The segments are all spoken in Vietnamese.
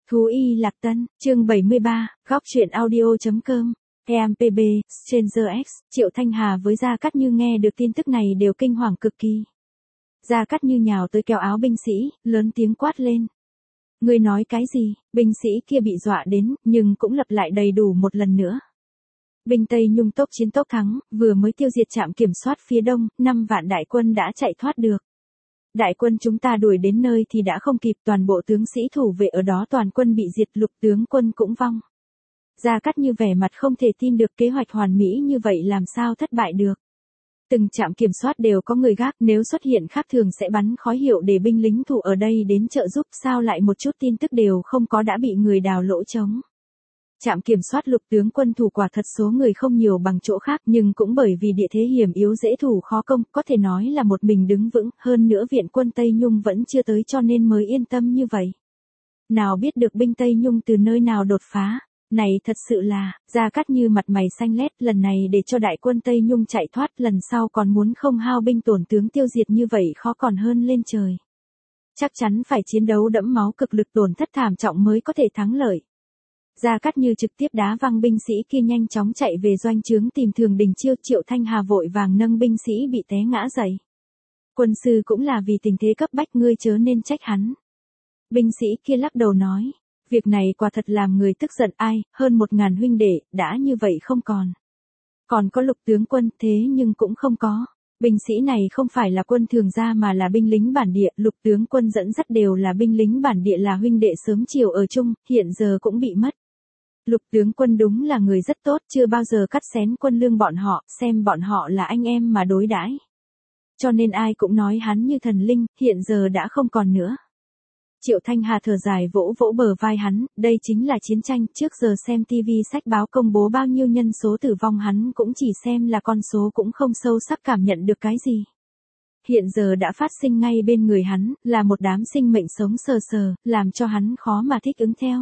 Thú y Lạc Tân, chương 73, góc truyện audio.com, EMPB, Stranger X, Triệu Thanh Hà với Gia Cát Như nghe được tin tức này đều kinh hoàng cực kỳ. Gia Cát Như nhào tới kéo áo binh sĩ, lớn tiếng quát lên. Ngươi nói cái gì? Binh sĩ kia bị dọa đến, nhưng cũng lặp lại đầy đủ một lần nữa. Binh Tây Nhung tốc chiến tốc thắng, vừa mới tiêu diệt trạm kiểm soát phía đông, 5 vạn đại quân đã chạy thoát được. Đại quân chúng ta đuổi đến nơi thì đã không kịp, toàn bộ tướng sĩ thủ vệ ở đó toàn quân bị diệt, Lục tướng quân cũng vong. Gia Cát Như vẻ mặt không thể tin được, kế hoạch hoàn mỹ như vậy làm sao thất bại được. Từng trạm kiểm soát đều có người gác, nếu xuất hiện khác thường sẽ bắn khói hiệu để binh lính thủ ở đây đến trợ giúp, sao lại một chút tin tức đều không có, đã bị người đào lỗ trống. Trạm kiểm soát Lục tướng quân thủ quả thật số người không nhiều bằng chỗ khác, nhưng cũng bởi vì địa thế hiểm yếu dễ thủ khó công, có thể nói là một mình đứng vững, hơn nữa viện quân Tây Nhung vẫn chưa tới cho nên mới yên tâm như vậy. Nào biết được binh Tây Nhung từ nơi nào đột phá, này thật sự là, Gia Cát Như mặt mày xanh lét, lần này để cho đại quân Tây Nhung chạy thoát, lần sau còn muốn không hao binh tổn tướng tiêu diệt như vậy khó còn hơn lên trời. Chắc chắn phải chiến đấu đẫm máu cực lực, tổn thất thảm trọng mới có thể thắng lợi. Gia Cát Như trực tiếp đá văng binh sĩ kia nhanh chóng chạy về doanh trướng tìm Thường Đình Chiêu. Triệu Thanh Hà vội vàng nâng binh sĩ bị té ngã dậy. Quân sư cũng là vì tình thế cấp bách, ngươi chớ nên trách hắn. Binh sĩ kia lắc đầu nói, việc này quả thật làm người tức giận, ai, hơn 1000 huynh đệ, đã như vậy không còn. Còn có Lục tướng quân, thế nhưng cũng không có. Binh sĩ này không phải là quân thường gia mà là binh lính bản địa, Lục tướng quân dẫn dắt đều là binh lính bản địa, là huynh đệ sớm chiều ở chung, hiện giờ cũng bị mất. Lục tướng quân đúng là người rất tốt, chưa bao giờ cắt xén quân lương bọn họ, xem bọn họ là anh em mà đối đãi. Cho nên ai cũng nói hắn như thần linh, hiện giờ đã không còn nữa. Triệu Thanh Hà thở dài vỗ vỗ bờ vai hắn, đây chính là chiến tranh, trước giờ xem TV sách báo công bố bao nhiêu nhân số tử vong hắn cũng chỉ xem là con số, cũng không sâu sắc cảm nhận được cái gì. Hiện giờ đã phát sinh ngay bên người hắn, là một đám sinh mệnh sống sờ sờ, làm cho hắn khó mà thích ứng theo.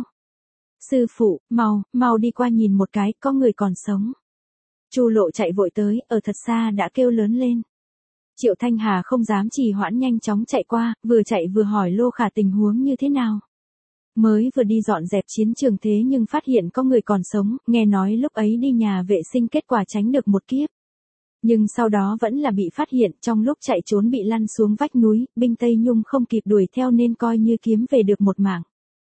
Sư phụ, mau đi qua nhìn một cái, có người còn sống. Chu Lộ chạy vội tới, ở thật xa đã kêu lớn lên. Triệu Thanh Hà không dám trì hoãn, nhanh chóng chạy qua, vừa chạy vừa hỏi Lô Khả tình huống như thế nào. Mới vừa đi dọn dẹp chiến trường thế nhưng phát hiện có người còn sống, nghe nói lúc ấy đi nhà vệ sinh kết quả tránh được một kiếp. Nhưng sau đó vẫn là bị phát hiện, trong lúc chạy trốn bị lăn xuống vách núi, binh Tây Nhung không kịp đuổi theo nên coi như kiếm về được một mảng.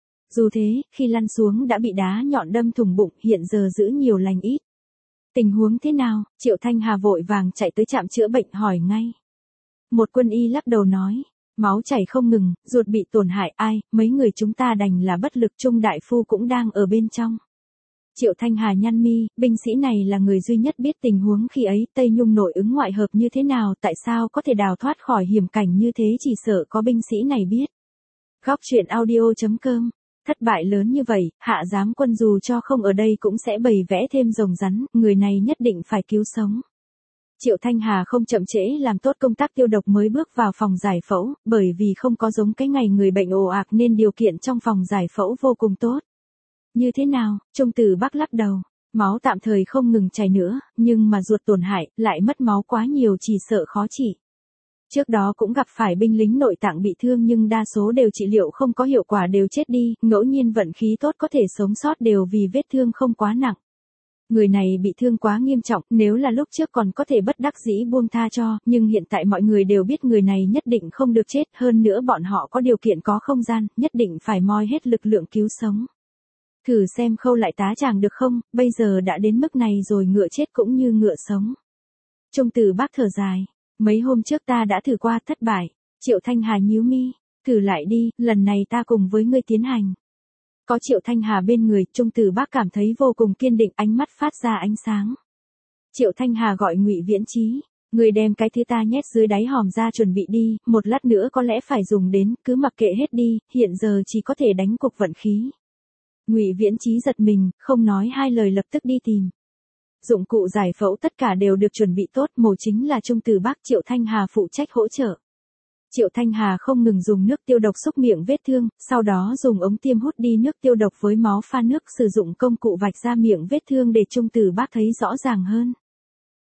Dù thế, khi lăn xuống đã bị đá nhọn đâm thủng bụng, hiện giờ giữ nhiều lành ít. Tình huống thế nào? Triệu Thanh Hà vội vàng chạy tới trạm chữa bệnh hỏi ngay. Một quân y lắc đầu nói, máu chảy không ngừng, ruột bị tổn hại, ai, mấy người chúng ta đành là bất lực, Trung đại phu cũng đang ở bên trong. Triệu Thanh Hà nhăn mi, binh sĩ này là người duy nhất biết tình huống khi ấy, Tây Nhung nội ứng ngoại hợp như thế nào, tại sao có thể đào thoát khỏi hiểm cảnh như thế, chỉ sợ có binh sĩ này biết. Góc truyện audio.com. Thất bại lớn như vậy, Hạ giám quân dù cho không ở đây cũng sẽ bày vẽ thêm rồng rắn, người này nhất định phải cứu sống. Triệu Thanh Hà không chậm trễ làm tốt công tác tiêu độc mới bước vào phòng giải phẫu, bởi vì không có giống cái ngày người bệnh ồ ạt nên điều kiện trong phòng giải phẫu vô cùng tốt. Như thế nào? Trung Từ Bắc lắc đầu, máu tạm thời không ngừng chảy nữa, nhưng mà ruột tổn hại, lại mất máu quá nhiều chỉ sợ khó trị. Trước đó cũng gặp phải binh lính nội tạng bị thương nhưng đa số đều trị liệu không có hiệu quả, đều chết đi, ngẫu nhiên vận khí tốt có thể sống sót đều vì vết thương không quá nặng. Người này bị thương quá nghiêm trọng, nếu là lúc trước còn có thể bất đắc dĩ buông tha cho, nhưng hiện tại mọi người đều biết người này nhất định không được chết, hơn nữa bọn họ có điều kiện có không gian, nhất định phải moi hết lực lượng cứu sống. Thử xem khâu lại tá chàng được không, bây giờ đã đến mức này rồi, ngựa chết cũng như ngựa sống. Trung Từ Bắc thở dài. Mấy hôm trước ta đã thử qua, thất bại. Triệu Thanh Hà nhíu mi, thử lại đi, lần này ta cùng với ngươi tiến hành. Có Triệu Thanh Hà bên người, Trung Từ Bắc cảm thấy vô cùng kiên định, ánh mắt phát ra ánh sáng. Triệu Thanh Hà gọi Ngụy Viễn Chí, người đem cái thứ ta nhét dưới đáy hòm ra chuẩn bị đi, một lát nữa có lẽ phải dùng đến, cứ mặc kệ hết đi, hiện giờ chỉ có thể đánh cục vận khí. Ngụy Viễn Chí giật mình, không nói hai lời lập tức đi tìm. Dụng cụ giải phẫu tất cả đều được chuẩn bị tốt, mổ chính là Trung Từ Bắc, Triệu Thanh Hà phụ trách hỗ trợ. Triệu Thanh Hà không ngừng dùng nước tiêu độc xúc miệng vết thương, sau đó dùng ống tiêm hút đi nước tiêu độc với máu pha nước, sử dụng công cụ vạch ra miệng vết thương để Trung Từ Bắc thấy rõ ràng hơn.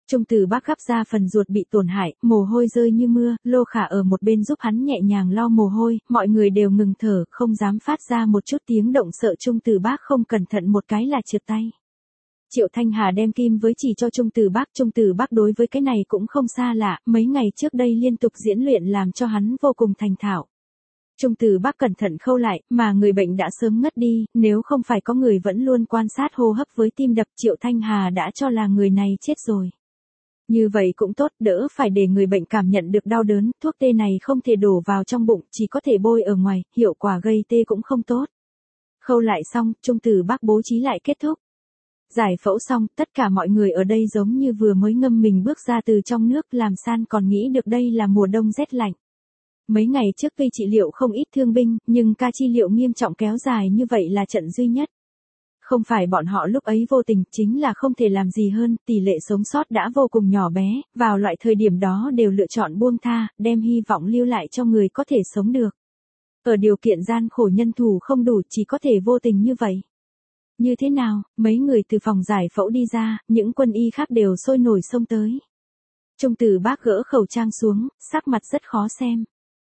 Trung Từ Bác gắp ra phần ruột bị tổn hại, mồ hôi rơi như mưa, Lô Khả ở một bên giúp hắn nhẹ nhàng lau mồ hôi, mọi người đều ngừng thở, không dám phát ra một chút tiếng động sợ Trung Từ Bác không cẩn thận một cái là trượt tay. Triệu Thanh Hà đem kim với chỉ cho Trung Từ Bác đối với cái này cũng không xa lạ, mấy ngày trước đây liên tục diễn luyện làm cho hắn vô cùng thành thạo. Trung Từ Bác cẩn thận khâu lại, mà người bệnh đã sớm ngất đi, nếu không phải có người vẫn luôn quan sát hô hấp với tim đập Triệu Thanh Hà đã cho là người này chết rồi. Như vậy cũng tốt, đỡ phải để người bệnh cảm nhận được đau đớn, thuốc tê này không thể đổ vào trong bụng, chỉ có thể bôi ở ngoài, hiệu quả gây tê cũng không tốt. Khâu lại xong, Trung Từ Bác bố trí lại kết thúc. Giải phẫu xong, tất cả mọi người ở đây giống như vừa mới ngâm mình bước ra từ trong nước, làm san còn nghĩ được đây là mùa đông rét lạnh. Mấy ngày trước cây trị liệu không ít thương binh, nhưng ca chi liệu nghiêm trọng kéo dài như vậy là trận duy nhất. Không phải bọn họ lúc ấy vô tình, chính là không thể làm gì hơn, tỷ lệ sống sót đã vô cùng nhỏ bé, vào loại thời điểm đó đều lựa chọn buông tha, đem hy vọng lưu lại cho người có thể sống được. Ở điều kiện gian khổ nhân thủ không đủ, chỉ có thể vô tình như vậy. Như thế nào, mấy người từ phòng giải phẫu đi ra, những quân y khác đều sôi nổi xông tới. Trung Từ Bác gỡ khẩu trang xuống, sắc mặt rất khó xem.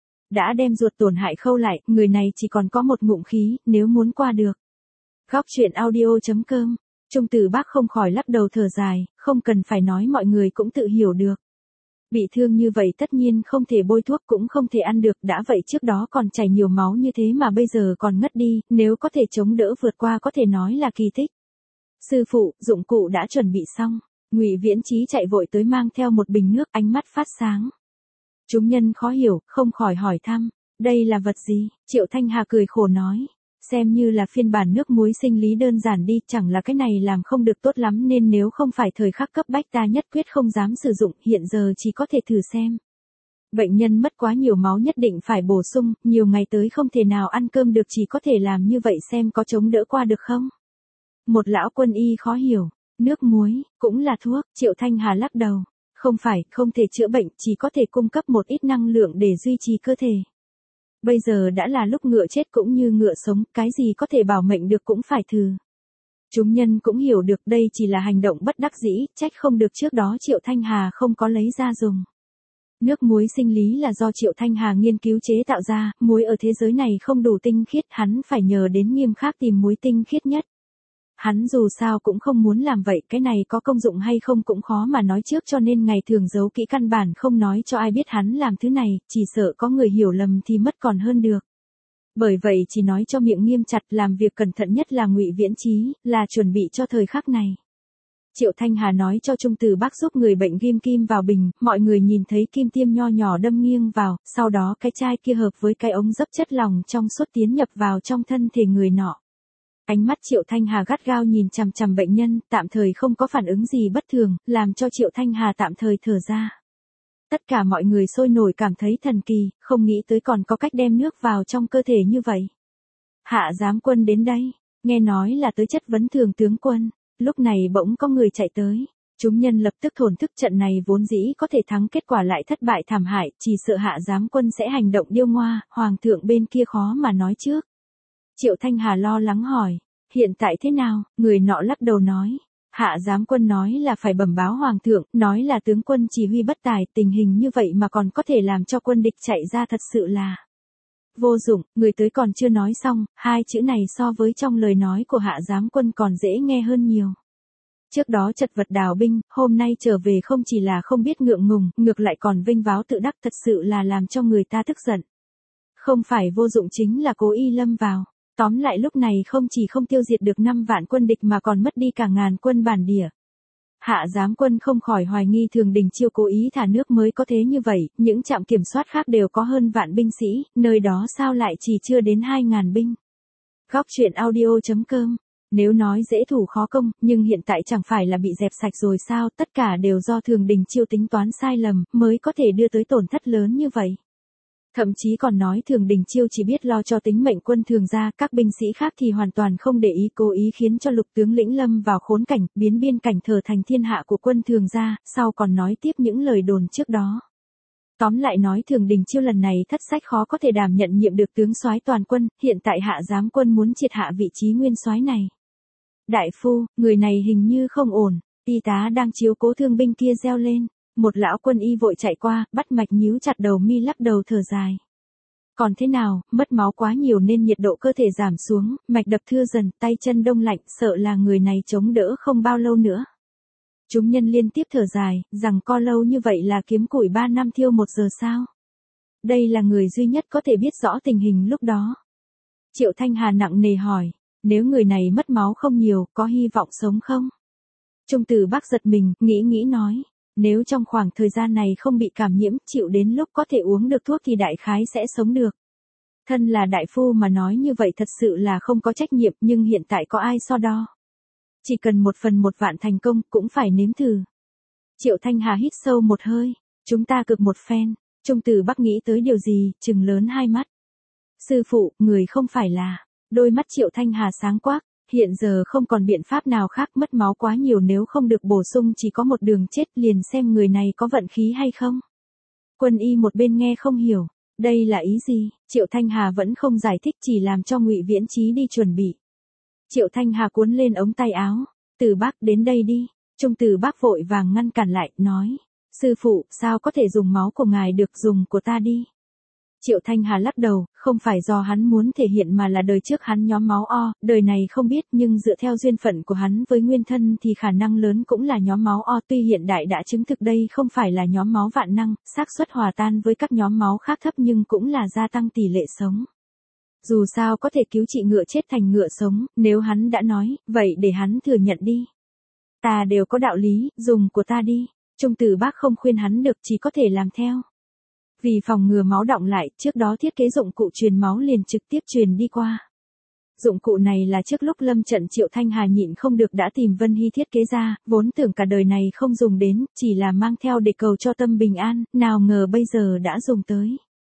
Đã đem ruột tổn hại khâu lại, người này chỉ còn có một ngụm khí, nếu muốn qua được. Góc chuyện audio.com, Trung Từ Bác không khỏi lắc đầu thở dài, không cần phải nói mọi người cũng tự hiểu được. Bị thương như vậy tất nhiên không thể bôi thuốc cũng không thể ăn được, đã vậy trước đó còn chảy nhiều máu như thế mà bây giờ còn ngất đi, nếu có thể chống đỡ vượt qua có thể nói là kỳ tích. Sư phụ, dụng cụ đã chuẩn bị xong. Ngụy Viễn Chí chạy vội tới mang theo một bình nước, ánh mắt phát sáng. Chúng nhân khó hiểu, không khỏi hỏi thăm, đây là vật gì? Triệu Thanh Hà cười khổ nói, xem như là phiên bản nước muối sinh lý đơn giản đi, chẳng là cái này làm không được tốt lắm nên nếu không phải thời khắc cấp bách ta nhất quyết không dám sử dụng, hiện giờ chỉ có thể thử xem. Bệnh nhân mất quá nhiều máu nhất định phải bổ sung, nhiều ngày tới không thể nào ăn cơm được, chỉ có thể làm như vậy xem có chống đỡ qua được không? Một lão quân y khó hiểu, nước muối, cũng là thuốc, Triệu Thanh Hà lắc đầu. Không phải, không thể chữa bệnh, chỉ có thể cung cấp một ít năng lượng để duy trì cơ thể. Bây giờ đã là lúc ngựa chết cũng như ngựa sống, cái gì có thể bảo mệnh được cũng phải thử. Chúng nhân cũng hiểu được đây chỉ là hành động bất đắc dĩ, trách không được trước đó Triệu Thanh Hà không có lấy ra dùng. Nước muối sinh lý là do Triệu Thanh Hà nghiên cứu chế tạo ra, muối ở thế giới này không đủ tinh khiết, hắn phải nhờ đến Nghiêm Khắc tìm muối tinh khiết nhất. Hắn dù sao cũng không muốn làm vậy, cái này có công dụng hay không cũng khó mà nói trước, cho nên ngày thường giấu kỹ, căn bản không nói cho ai biết hắn làm thứ này, chỉ sợ có người hiểu lầm thì mất còn hơn được. Bởi vậy chỉ nói cho miệng nghiêm chặt, làm việc cẩn thận nhất là Ngụy Viễn Chí, là chuẩn bị cho thời khắc này. Triệu Thanh Hà nói cho Trung Từ Bác giúp người bệnh ghim kim vào bình, mọi người nhìn thấy kim tiêm nho nhỏ đâm nghiêng vào, sau đó cái chai kia hợp với cái ống dấp chất lỏng trong suốt tiến nhập vào trong thân thể người nọ. Ánh mắt Triệu Thanh Hà gắt gao nhìn chằm chằm bệnh nhân, tạm thời không có phản ứng gì bất thường, làm cho Triệu Thanh Hà tạm thời thở ra. Tất cả mọi người sôi nổi cảm thấy thần kỳ, không nghĩ tới còn có cách đem nước vào trong cơ thể như vậy. Hạ Giám Quân đến đây, nghe nói là tới chất vấn Thường tướng quân, lúc này bỗng có người chạy tới. Chúng nhân lập tức thổn thức, trận này vốn dĩ có thể thắng, kết quả lại thất bại thảm hại, chỉ sợ Hạ Giám Quân sẽ hành động điêu ngoa, Hoàng thượng bên kia khó mà nói trước. Triệu Thanh Hà lo lắng hỏi, hiện tại thế nào? Người nọ lắc đầu nói, Hạ Giám Quân nói là phải bẩm báo Hoàng thượng, nói là tướng quân chỉ huy bất tài, tình hình như vậy mà còn có thể làm cho quân địch chạy ra, thật sự là vô dụng. Người tới còn chưa nói xong, hai chữ này so với trong lời nói của Hạ Giám Quân còn dễ nghe hơn nhiều. Trước đó chật vật đào binh, hôm nay trở về không chỉ là không biết ngượng ngùng, ngược lại còn vinh váo tự đắc, thật sự là làm cho người ta tức giận. Không phải vô dụng chính là cố ý lâm vào. Tóm lại lúc này không chỉ không tiêu diệt được 5 vạn quân địch mà còn mất đi cả ngàn quân bản địa. Hạ Giám Quân không khỏi hoài nghi Thường Đình Chiêu cố ý thả nước mới có thế như vậy, những trạm kiểm soát khác đều có hơn vạn binh sĩ, nơi đó sao lại chỉ chưa đến 2.000 binh. Góc chuyện audio.com, nếu nói dễ thủ khó công, nhưng hiện tại chẳng phải là bị dẹp sạch rồi sao, tất cả đều do Thường Đình Chiêu tính toán sai lầm, mới có thể đưa tới tổn thất lớn như vậy. Thậm chí còn nói Thường Đình Chiêu chỉ biết lo cho tính mệnh quân Thường gia, các binh sĩ khác thì hoàn toàn không để ý, cố ý khiến cho Lục tướng lĩnh lâm vào khốn cảnh, biến biên cảnh trở thành thiên hạ của quân Thường gia, sau còn nói tiếp những lời đồn trước đó. Tóm lại nói Thường Đình Chiêu lần này thất sách, khó có thể đảm nhận nhiệm được tướng soái toàn quân, hiện tại Hạ Giám Quân muốn triệt hạ vị trí nguyên soái này. Đại phu, người này hình như không ổn. Y tá đang chiếu cố thương binh kia reo lên. Một lão quân y vội chạy qua, bắt mạch nhíu chặt đầu mi lắc đầu thở dài. Còn thế nào, mất máu quá nhiều nên nhiệt độ cơ thể giảm xuống, mạch đập thưa dần, tay chân đông lạnh, sợ là người này chống đỡ không bao lâu nữa. Chúng nhân liên tiếp thở dài, rằng co lâu như vậy là kiếm củi 3 năm thiêu 1 giờ sao. Đây là người duy nhất có thể biết rõ tình hình lúc đó. Triệu Thanh Hà nặng nề hỏi, nếu người này mất máu không nhiều, có hy vọng sống không? Trung Từ Bắc giật mình, nghĩ nói, nếu trong khoảng thời gian này không bị cảm nhiễm, chịu đến lúc có thể uống được thuốc thì đại khái sẽ sống được. Thân là đại phu mà nói như vậy thật sự là không có trách nhiệm, nhưng hiện tại có ai so đo. Chỉ cần 1/1 vạn thành công, cũng phải nếm thử. Triệu Thanh Hà hít sâu một hơi, chúng ta cực một phen. Trung Từ Bắc nghĩ tới điều gì, trừng lớn hai mắt. Sư phụ, người không phải là. Đôi mắt Triệu Thanh Hà sáng quắc, hiện giờ không còn biện pháp nào khác, mất máu quá nhiều nếu không được bổ sung chỉ có một đường chết, liền xem người này có vận khí hay không. Quân y một bên nghe không hiểu, đây là ý gì, Triệu Thanh Hà vẫn không giải thích, chỉ làm cho Ngụy Viễn Chí đi chuẩn bị. Triệu Thanh Hà cuốn lên ống tay áo, Từ Bắc đến đây đi. Trung Từ Bắc vội vàng ngăn cản lại, nói, sư phụ, sao có thể dùng máu của ngài được, dùng của ta đi. Triệu Thanh Hà lắc đầu, không phải do hắn muốn thể hiện mà là đời trước hắn nhóm máu O, đời này không biết, nhưng dựa theo duyên phận của hắn với nguyên thân thì khả năng lớn cũng là nhóm máu O, tuy hiện đại đã chứng thực đây không phải là nhóm máu vạn năng, xác suất hòa tan với các nhóm máu khác thấp nhưng cũng là gia tăng tỷ lệ sống. Dù sao có thể cứu trị ngựa chết thành ngựa sống, nếu hắn đã nói, vậy để hắn thừa nhận đi. Ta đều có đạo lý, dùng của ta đi. Trung Từ Bắc không khuyên hắn được, chỉ có thể làm theo. Vì phòng ngừa máu đọng lại, trước đó thiết kế dụng cụ truyền máu liền trực tiếp truyền đi qua. Dụng cụ này là trước lúc lâm trận Triệu Thanh Hà nhịn không được đã tìm Vân Hy thiết kế ra, vốn tưởng cả đời này không dùng đến, chỉ là mang theo để cầu cho tâm bình an, nào ngờ bây giờ đã dùng tới.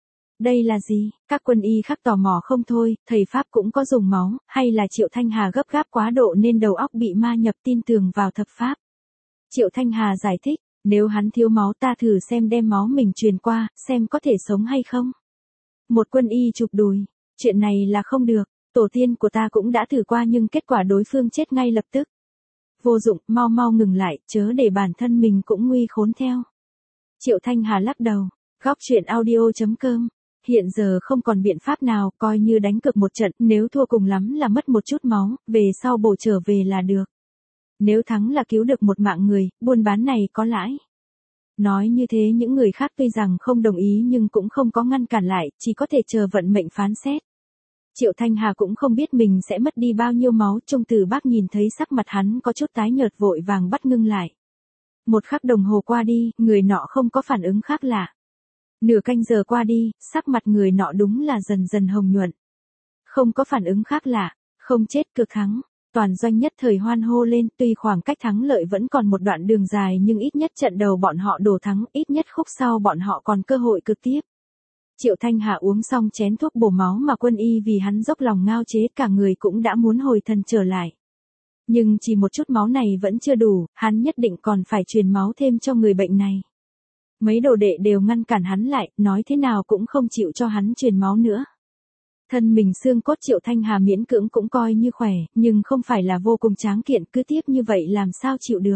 Đây là gì? Các quân y khác tò mò không thôi, thầy Pháp cũng có dùng máu, hay là Triệu Thanh Hà gấp gáp quá độ nên đầu óc bị ma nhập tin tưởng vào thập Pháp. Triệu Thanh Hà giải thích, nếu hắn thiếu máu ta thử xem đem máu mình truyền qua, xem có thể sống hay không. Một quân y chụp đùi, chuyện này là không được, tổ tiên của ta cũng đã thử qua nhưng kết quả đối phương chết ngay lập tức. Vô dụng, mau ngừng lại, chớ để bản thân mình cũng nguy khốn theo. Triệu Thanh Hà lắc đầu, góc chuyện audio.com. Hiện giờ không còn biện pháp nào, coi như đánh cược một trận, nếu thua cùng lắm là mất một chút máu, về sau bổ trở về là được. Nếu thắng là cứu được một mạng người, buôn bán này có lãi. Nói như thế những người khác tuy rằng không đồng ý nhưng cũng không có ngăn cản lại, chỉ có thể chờ vận mệnh phán xét. Triệu Thanh Hà cũng không biết mình sẽ mất đi bao nhiêu máu, Trung Từ Bắc nhìn thấy sắc mặt hắn có chút tái nhợt vội vàng bắt ngưng lại. 1 khắc đồng hồ qua đi, người nọ không có phản ứng khác lạ. Nửa canh giờ qua đi, sắc mặt người nọ đúng là dần dần hồng nhuận. Không có phản ứng khác lạ, không chết cược thắng. Toàn doanh nhất thời hoan hô lên, tuy khoảng cách thắng lợi vẫn còn một đoạn đường dài nhưng ít nhất trận đầu bọn họ đổ thắng, ít nhất khúc sau bọn họ còn cơ hội cực tiếp. Triệu Thanh Hà uống xong chén thuốc bổ máu mà quân y vì hắn dốc lòng ngao chế, cả người cũng đã muốn hồi thần trở lại. Nhưng chỉ một chút máu này vẫn chưa đủ, hắn nhất định còn phải truyền máu thêm cho người bệnh này. Mấy đồ đệ đều ngăn cản hắn lại, nói thế nào cũng không chịu cho hắn truyền máu nữa. Thân mình xương cốt Triệu Thanh Hà miễn cưỡng cũng coi như khỏe, nhưng không phải là vô cùng tráng kiện, cứ tiếp như vậy làm sao chịu được.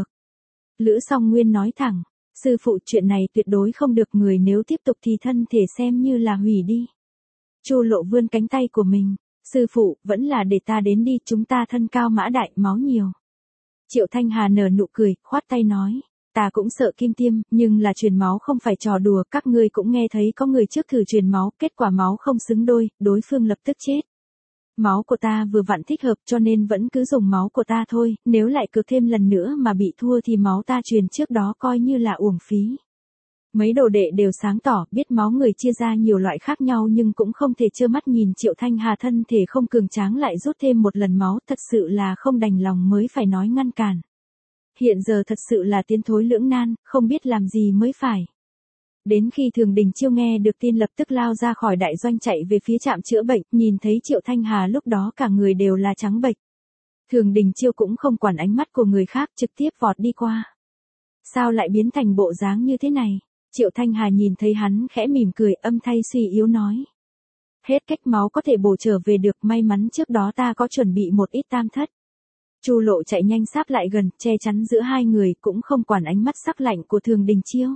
Lữ Song Nguyên nói thẳng, sư phụ chuyện này tuyệt đối không được, người nếu tiếp tục thì thân thể xem như là hủy đi. Chu Lộ vươn cánh tay của mình, sư phụ, vẫn là để ta đến đi, chúng ta thân cao mã đại, máu nhiều. Triệu Thanh Hà nở nụ cười, khoát tay nói. Ta cũng sợ kim tiêm, nhưng là truyền máu không phải trò đùa, các ngươi cũng nghe thấy có người trước thử truyền máu, kết quả máu không xứng đôi, đối phương lập tức chết. Máu của ta vừa vặn thích hợp cho nên vẫn cứ dùng máu của ta thôi, nếu lại cược thêm lần nữa mà bị thua thì máu ta truyền trước đó coi như là uổng phí. Mấy đồ đệ đều sáng tỏ, biết máu người chia ra nhiều loại khác nhau nhưng cũng không thể trơ mắt nhìn Triệu Thanh Hà thân thể không cường tráng lại rút thêm một lần máu, thật sự là không đành lòng mới phải nói ngăn cản. Hiện giờ thật sự là tiến thối lưỡng nan, không biết làm gì mới phải. Đến khi Thường Đình Chiêu nghe được tin lập tức lao ra khỏi đại doanh chạy về phía trạm chữa bệnh, nhìn thấy Triệu Thanh Hà lúc đó cả người đều là trắng bệch. Thường Đình Chiêu cũng không quản ánh mắt của người khác, trực tiếp vọt đi qua. Sao lại biến thành bộ dáng như thế này? Triệu Thanh Hà nhìn thấy hắn khẽ mỉm cười, âm thanh suy yếu nói. Hết cách máu có thể bổ trở về được, may mắn trước đó ta có chuẩn bị một ít tam thất. Chu Lộ chạy nhanh sáp lại gần, che chắn giữa hai người, cũng không quản ánh mắt sắc lạnh của Thường Đình Chiêu.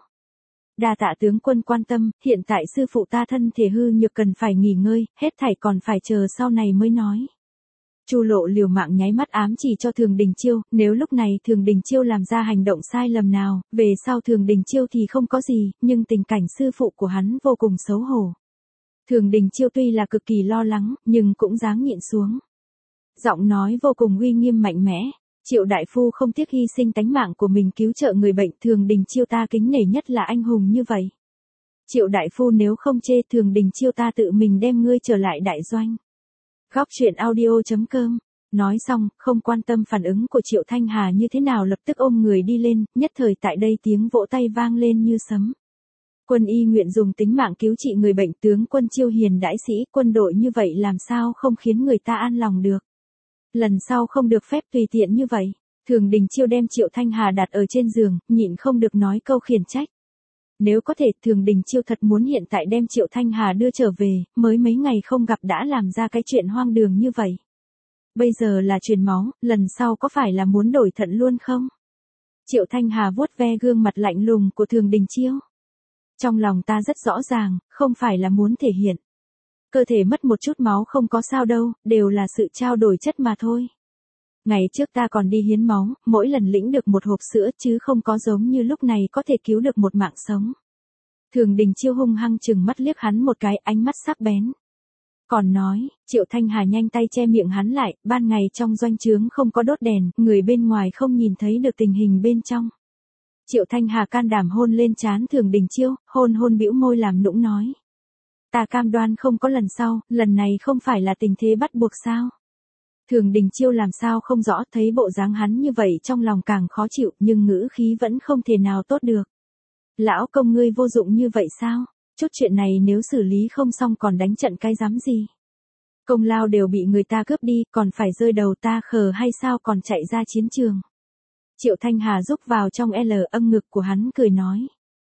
Đa tạ tướng quân quan tâm, hiện tại sư phụ ta thân thể hư nhược cần phải nghỉ ngơi, hết thảy còn phải chờ sau này mới nói. Chu Lộ liều mạng nháy mắt ám chỉ cho Thường Đình Chiêu, nếu lúc này Thường Đình Chiêu làm ra hành động sai lầm nào, về sau Thường Đình Chiêu thì không có gì, nhưng tình cảnh sư phụ của hắn vô cùng xấu hổ. Thường Đình Chiêu tuy là cực kỳ lo lắng, nhưng cũng dáng nhịn xuống. Giọng nói vô cùng uy nghiêm mạnh mẽ. Triệu đại phu không tiếc hy sinh tánh mạng của mình cứu trợ người bệnh, Thường Đình Chiêu ta kính nể nhất là anh hùng như vậy. Triệu đại phu nếu không chê, Thường Đình Chiêu ta tự mình đem ngươi trở lại đại doanh. Góc truyện audio.com. Nói xong, không quan tâm phản ứng của Triệu Thanh Hà như thế nào, lập tức ôm người đi lên, nhất thời tại đây tiếng vỗ tay vang lên như sấm. Quân y nguyện dùng tính mạng cứu trị người bệnh, tướng quân Chiêu hiền đãi sĩ, quân đội như vậy làm sao không khiến người ta an lòng được. Lần sau không được phép tùy tiện như vậy. Thường Đình Chiêu đem Triệu Thanh Hà đặt ở trên giường, nhịn không được nói câu khiển trách. Nếu có thể, Thường Đình Chiêu thật muốn hiện tại đem Triệu Thanh Hà đưa trở về, mới mấy ngày không gặp đã làm ra cái chuyện hoang đường như vậy. Bây giờ là truyền máu, lần sau có phải là muốn đổi thận luôn không? Triệu Thanh Hà vuốt ve gương mặt lạnh lùng của Thường Đình Chiêu. Trong lòng ta rất rõ ràng, không phải là muốn thể hiện. Cơ thể mất một chút máu không có sao đâu, đều là sự trao đổi chất mà thôi. Ngày trước ta còn đi hiến máu, mỗi lần lĩnh được một hộp sữa chứ không có giống như lúc này có thể cứu được một mạng sống. Thường Đình Chiêu hung hăng chừng mắt liếc hắn một cái, ánh mắt sắc bén. Còn nói, Triệu Thanh Hà nhanh tay che miệng hắn lại, ban ngày trong doanh trướng không có đốt đèn, người bên ngoài không nhìn thấy được tình hình bên trong. Triệu Thanh Hà can đảm hôn lên trán Thường Đình Chiêu, hôn bĩu môi làm nũng nói. Ta cam đoan không có lần sau, lần này không phải là tình thế bắt buộc sao? Thường Đình Chiêu làm sao không rõ, thấy bộ dáng hắn như vậy trong lòng càng khó chịu, nhưng ngữ khí vẫn không thể nào tốt được. Lão công ngươi vô dụng như vậy sao? Chút chuyện này nếu xử lý không xong còn đánh trận cái dám gì? Công lao đều bị người ta cướp đi, còn phải rơi đầu ta khờ hay sao còn chạy ra chiến trường? Triệu Thanh Hà rúc vào trong âm ngực của hắn cười nói.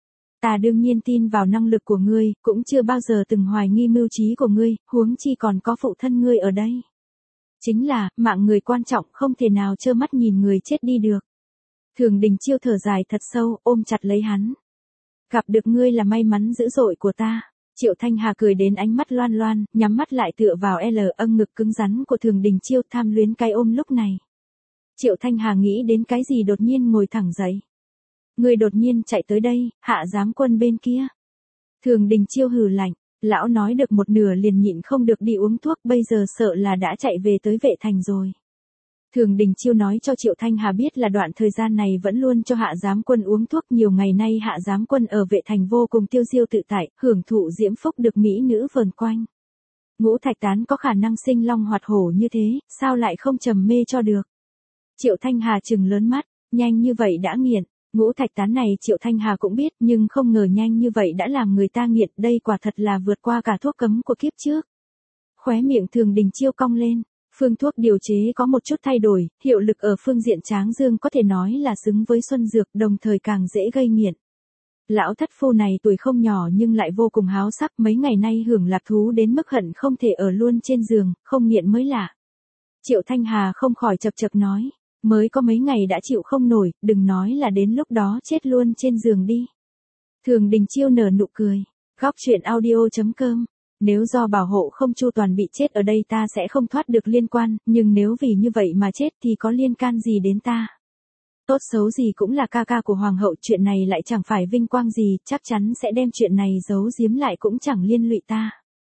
Ta đương nhiên tin vào năng lực của ngươi, cũng chưa bao giờ từng hoài nghi mưu trí của ngươi, huống chi còn có phụ thân ngươi ở đây. Chính là, mạng người quan trọng, không thể nào trơ mắt nhìn người chết đi được. Thường Đình Chiêu thở dài thật sâu, ôm chặt lấy hắn. Gặp được ngươi là may mắn dữ dội của ta. Triệu Thanh Hà cười đến ánh mắt loan loan, nhắm mắt lại tựa vào âm ngực cứng rắn của Thường Đình Chiêu, tham luyến cái ôm lúc này. Triệu Thanh Hà nghĩ đến cái gì đột nhiên ngồi thẳng dậy. Ngươi đột nhiên chạy tới đây, hạ giám quân bên kia. Thường Đình Chiêu hừ lạnh, lão nói được một nửa liền nhịn không được đi uống thuốc, bây giờ sợ là đã chạy về tới Vệ Thành rồi. Thường Đình Chiêu nói cho Triệu Thanh Hà biết là đoạn thời gian này vẫn luôn cho hạ giám quân uống thuốc, nhiều ngày nay hạ giám quân ở Vệ Thành vô cùng tiêu diêu tự tại, hưởng thụ diễm phúc được mỹ nữ vờn quanh. Ngũ Thạch Tán có khả năng sinh long hoạt hổ như thế, sao lại không trầm mê cho được. Triệu Thanh Hà trừng lớn mắt, nhanh như vậy đã nghiện. Ngũ Thạch Tán này Triệu Thanh Hà cũng biết, nhưng không ngờ nhanh như vậy đã làm người ta nghiện, đây quả thật là vượt qua cả thuốc cấm của kiếp trước. Khóe miệng Thường Đình Chiêu cong lên, phương thuốc điều chế có một chút thay đổi, hiệu lực ở phương diện tráng dương có thể nói là xứng với xuân dược, đồng thời càng dễ gây nghiện. Lão thất phu này tuổi không nhỏ nhưng lại vô cùng háo sắc, mấy ngày nay hưởng lạc thú đến mức hận không thể ở luôn trên giường, không nghiện mới lạ. Triệu Thanh Hà không khỏi chập chập nói. Mới có mấy ngày đã chịu không nổi, đừng nói là đến lúc đó chết luôn trên giường đi. Thường Đình Chiêu nở nụ cười. Góc truyện audio.com. Nếu do bảo hộ không chu toàn bị chết ở đây ta sẽ không thoát được liên quan, nhưng nếu vì như vậy mà chết thì có liên can gì đến ta. Tốt xấu gì cũng là ca ca của hoàng hậu, chuyện này lại chẳng phải vinh quang gì, chắc chắn sẽ đem chuyện này giấu giếm lại cũng chẳng liên lụy ta.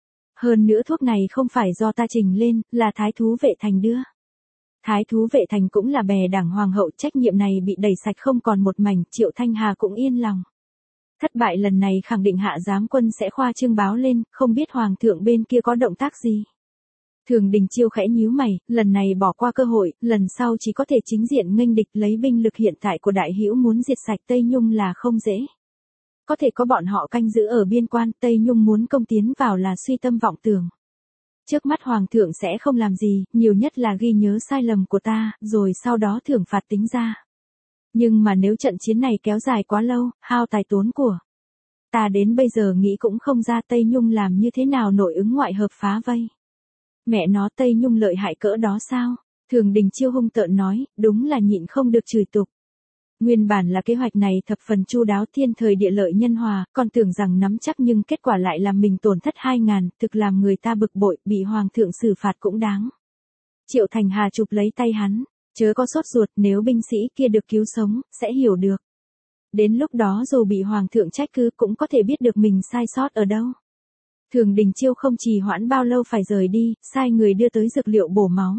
Hơn nữa thuốc này không phải do ta trình lên, là Thái thú Vệ Thành đưa. Thái thú Vệ Thành cũng là bè đảng hoàng hậu, trách nhiệm này bị đẩy sạch không còn một mảnh, Triệu Thanh Hà cũng yên lòng. Thất bại lần này khẳng định hạ giám quân sẽ khoa trương báo lên, không biết hoàng thượng bên kia có động tác gì. Thường Đình Chiêu khẽ nhíu mày, lần này bỏ qua cơ hội, lần sau chỉ có thể chính diện nghênh địch, lấy binh lực hiện tại của đại hữu muốn diệt sạch Tây Nhung là không dễ. Có thể có bọn họ canh giữ ở biên quan, Tây Nhung muốn công tiến vào là suy tâm vọng tưởng. Trước mắt hoàng thượng sẽ không làm gì, nhiều nhất là ghi nhớ sai lầm của ta, rồi sau đó thưởng phạt tính ra. Nhưng mà nếu trận chiến này kéo dài quá lâu, hao tài tốn của. Ta đến bây giờ nghĩ cũng không ra Tây Nhung làm như thế nào nội ứng ngoại hợp phá vây. Mẹ nó Tây Nhung lợi hại cỡ đó sao? Thường Đình Chiêu hung tợn nói, đúng là nhịn không được chửi tục. Nguyên bản là kế hoạch này thập phần chu đáo, thiên thời địa lợi nhân hòa, còn tưởng rằng nắm chắc nhưng kết quả lại làm mình tổn thất 2.000, thực làm người ta bực bội, bị hoàng thượng xử phạt cũng đáng. Triệu Thành Hà chụp lấy tay hắn, chớ có sốt ruột, nếu binh sĩ kia được cứu sống, sẽ hiểu được. Đến lúc đó dù bị hoàng thượng trách cứ cũng có thể biết được mình sai sót ở đâu. Thường Đình Chiêu không trì hoãn bao lâu phải rời đi, sai người đưa tới dược liệu bổ máu.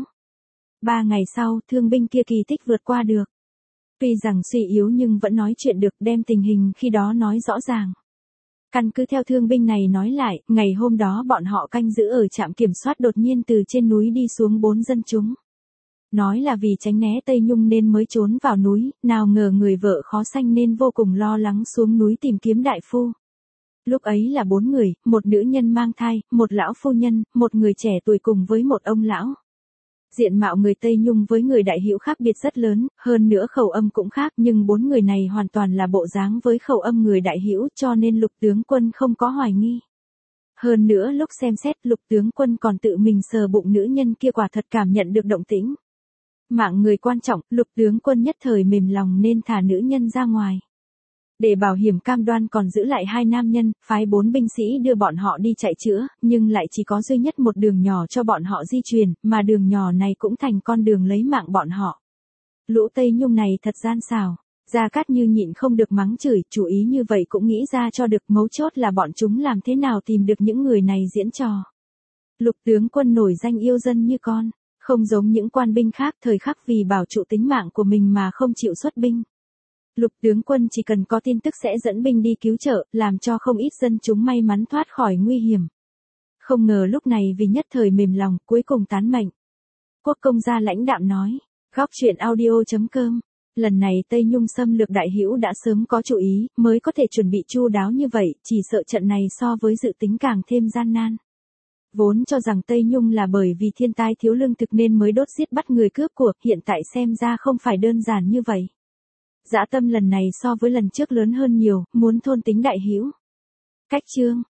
3 ngày sau, thương binh kia kỳ tích vượt qua được. Tuy rằng suy yếu nhưng vẫn nói chuyện được, đem tình hình khi đó nói rõ ràng. Căn cứ theo thương binh này nói lại, ngày hôm đó bọn họ canh giữ ở trạm kiểm soát, đột nhiên từ trên núi đi xuống 4 dân chúng. Nói là vì tránh né Tây Nhung nên mới trốn vào núi, nào ngờ người vợ khó sanh nên vô cùng lo lắng xuống núi tìm kiếm đại phu. Lúc ấy là 4 người, một nữ nhân mang thai, một lão phu nhân, một người trẻ tuổi cùng với một ông lão. Diện mạo người Tây Nhung với người Đại Hữu khác biệt rất lớn, hơn nữa khẩu âm cũng khác, nhưng 4 người này hoàn toàn là bộ dáng với khẩu âm người Đại Hữu, cho nên Lục tướng quân không có hoài nghi. Hơn nữa lúc xem xét, Lục tướng quân còn tự mình sờ bụng nữ nhân kia, quả thật cảm nhận được động tĩnh. Mạng người quan trọng, Lục tướng quân nhất thời mềm lòng nên thả nữ nhân ra ngoài. Để bảo hiểm cam đoan còn giữ lại 2 nam nhân, phái 4 binh sĩ đưa bọn họ đi chạy chữa, nhưng lại chỉ có duy nhất một đường nhỏ cho bọn họ di chuyển, mà đường nhỏ này cũng thành con đường lấy mạng bọn họ. Lũ Tây Nhung này thật gian xảo. Gia Cát Như nhịn không được mắng chửi, chủ ý như vậy cũng nghĩ ra cho được, mấu chốt là bọn chúng làm thế nào tìm được những người này diễn trò. Lục tướng quân nổi danh yêu dân như con, không giống những quan binh khác thời khắc vì bảo trụ tính mạng của mình mà không chịu xuất binh. Lục tướng quân chỉ cần có tin tức sẽ dẫn binh đi cứu trợ, làm cho không ít dân chúng may mắn thoát khỏi nguy hiểm. Không ngờ lúc này vì nhất thời mềm lòng, cuối cùng tán mệnh. Quốc công gia lãnh đạm nói, góc truyện audio.com, lần này Tây Nhung xâm lược Đại Hữu đã sớm có chủ ý, mới có thể chuẩn bị chu đáo như vậy, chỉ sợ trận này so với dự tính càng thêm gian nan. Vốn cho rằng Tây Nhung là bởi vì thiên tai thiếu lương thực nên mới đốt giết bắt người cướp của, hiện tại xem ra không phải đơn giản như vậy. Dã tâm lần này so với lần trước lớn hơn nhiều, muốn thôn tính Đại Hữu. Cách chương